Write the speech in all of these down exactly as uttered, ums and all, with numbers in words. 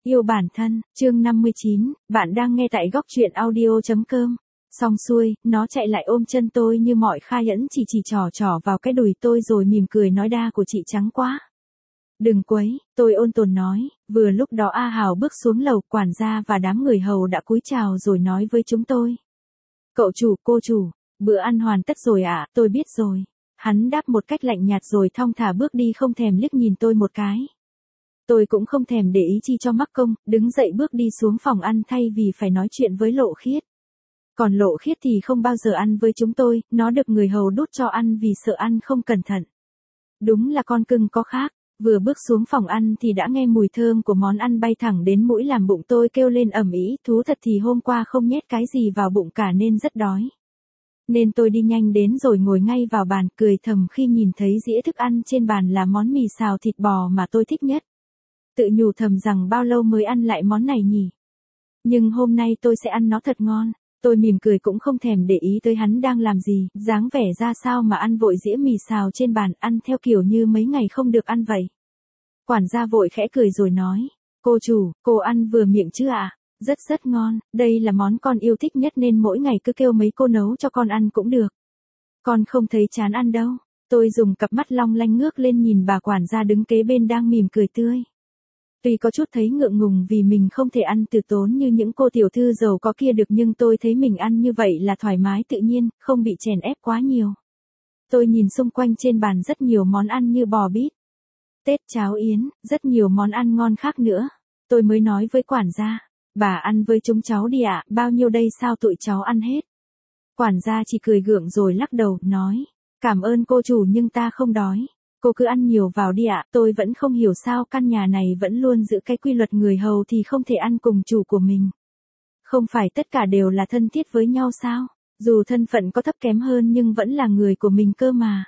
Yêu bản thân, chương năm mươi chín, bạn đang nghe tại góc truyện audio chấm com. Xong xuôi, nó chạy lại ôm chân tôi như mọi khai nhẫn, chỉ chỉ trỏ trỏ vào cái đùi tôi rồi mỉm cười nói đa của chị trắng quá. Đừng quấy, tôi ôn tồn nói, vừa lúc đó A Hào bước xuống lầu, quản gia và đám người hầu đã cúi chào rồi nói với chúng tôi. Cậu chủ, cô chủ, bữa ăn hoàn tất rồi ạ, à, tôi biết rồi. Hắn đáp một cách lạnh nhạt rồi thong thả bước đi không thèm liếc nhìn tôi một cái. Tôi cũng không thèm để ý chi cho mắc công, đứng dậy bước đi xuống phòng ăn thay vì phải nói chuyện với Lộ Khiết. Còn Lộ Khiết thì không bao giờ ăn với chúng tôi, nó được người hầu đút cho ăn vì sợ ăn không cẩn thận. Đúng là con cưng có khác, vừa bước xuống phòng ăn thì đã nghe mùi thơm của món ăn bay thẳng đến mũi làm bụng tôi kêu lên ầm ĩ, thú thật thì hôm qua không nhét cái gì vào bụng cả nên rất đói. Nên tôi đi nhanh đến rồi ngồi ngay vào bàn cười thầm khi nhìn thấy dĩa thức ăn trên bàn là món mì xào thịt bò mà tôi thích nhất. Tự nhủ thầm rằng bao lâu mới ăn lại món này nhỉ? Nhưng hôm nay tôi sẽ ăn nó thật ngon. Tôi mỉm cười cũng không thèm để ý tới hắn đang làm gì, dáng vẻ ra sao mà ăn vội dĩa mì xào trên bàn, ăn theo kiểu như mấy ngày không được ăn vậy. Quản gia vội khẽ cười rồi nói, cô chủ, cô ăn vừa miệng chứ ạ? À? Rất rất ngon, đây là món con yêu thích nhất nên mỗi ngày cứ kêu mấy cô nấu cho con ăn cũng được. Con không thấy chán ăn đâu. Tôi dùng cặp mắt long lanh ngước lên nhìn bà quản gia đứng kế bên đang mỉm cười tươi. Tuy có chút thấy ngượng ngùng vì mình không thể ăn từ tốn như những cô tiểu thư giàu có kia được, nhưng tôi thấy mình ăn như vậy là thoải mái tự nhiên, không bị chèn ép quá nhiều. Tôi nhìn xung quanh trên bàn rất nhiều món ăn như bò bít, tết cháo yến, rất nhiều món ăn ngon khác nữa. Tôi mới nói với quản gia, bà ăn với chúng cháu đi ạ, à, bao nhiêu đây sao tụi cháu ăn hết. Quản gia chỉ cười gượng rồi lắc đầu, nói, cảm ơn cô chủ nhưng ta không đói. Cô cứ ăn nhiều vào đi ạ, à. Tôi vẫn không hiểu sao căn nhà này vẫn luôn giữ cái quy luật người hầu thì không thể ăn cùng chủ của mình. Không phải tất cả đều là thân thiết với nhau sao? Dù thân phận có thấp kém hơn nhưng vẫn là người của mình cơ mà.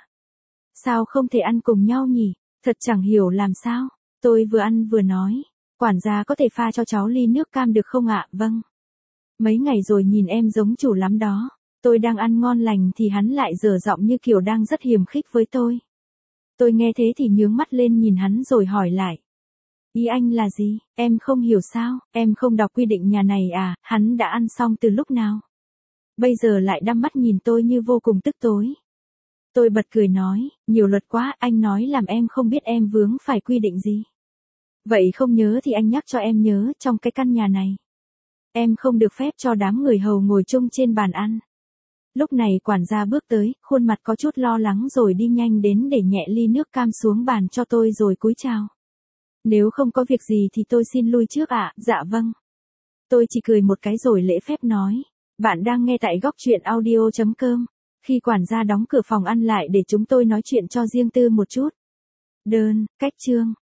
Sao không thể ăn cùng nhau nhỉ? Thật chẳng hiểu làm sao. Tôi vừa ăn vừa nói, quản gia có thể pha cho cháu ly nước cam được không ạ? Vâng. Mấy ngày rồi nhìn em giống chủ lắm đó. Tôi đang ăn ngon lành thì hắn lại dở giọng như kiểu đang rất hiềm khích với tôi. Tôi nghe thế thì nhướng mắt lên nhìn hắn rồi hỏi lại. Ý anh là gì? Em không hiểu sao? Em không đọc quy định nhà này à? Hắn đã ăn xong từ lúc nào? Bây giờ lại đăm mắt nhìn tôi như vô cùng tức tối. Tôi bật cười nói, nhiều luật quá, anh nói làm em không biết em vướng phải quy định gì. Vậy không nhớ thì anh nhắc cho em nhớ, trong cái căn nhà này, em không được phép cho đám người hầu ngồi chung trên bàn ăn. Lúc này quản gia bước tới, khuôn mặt có chút lo lắng rồi đi nhanh đến để nhẹ ly nước cam xuống bàn cho tôi rồi cúi chào. Nếu không có việc gì thì tôi xin lui trước ạ. À? Dạ vâng. Tôi chỉ cười một cái rồi lễ phép nói, bạn đang nghe tại góc truyện audio chấm com. Khi quản gia đóng cửa phòng ăn lại để chúng tôi nói chuyện cho riêng tư một chút. Đơn, cách chương.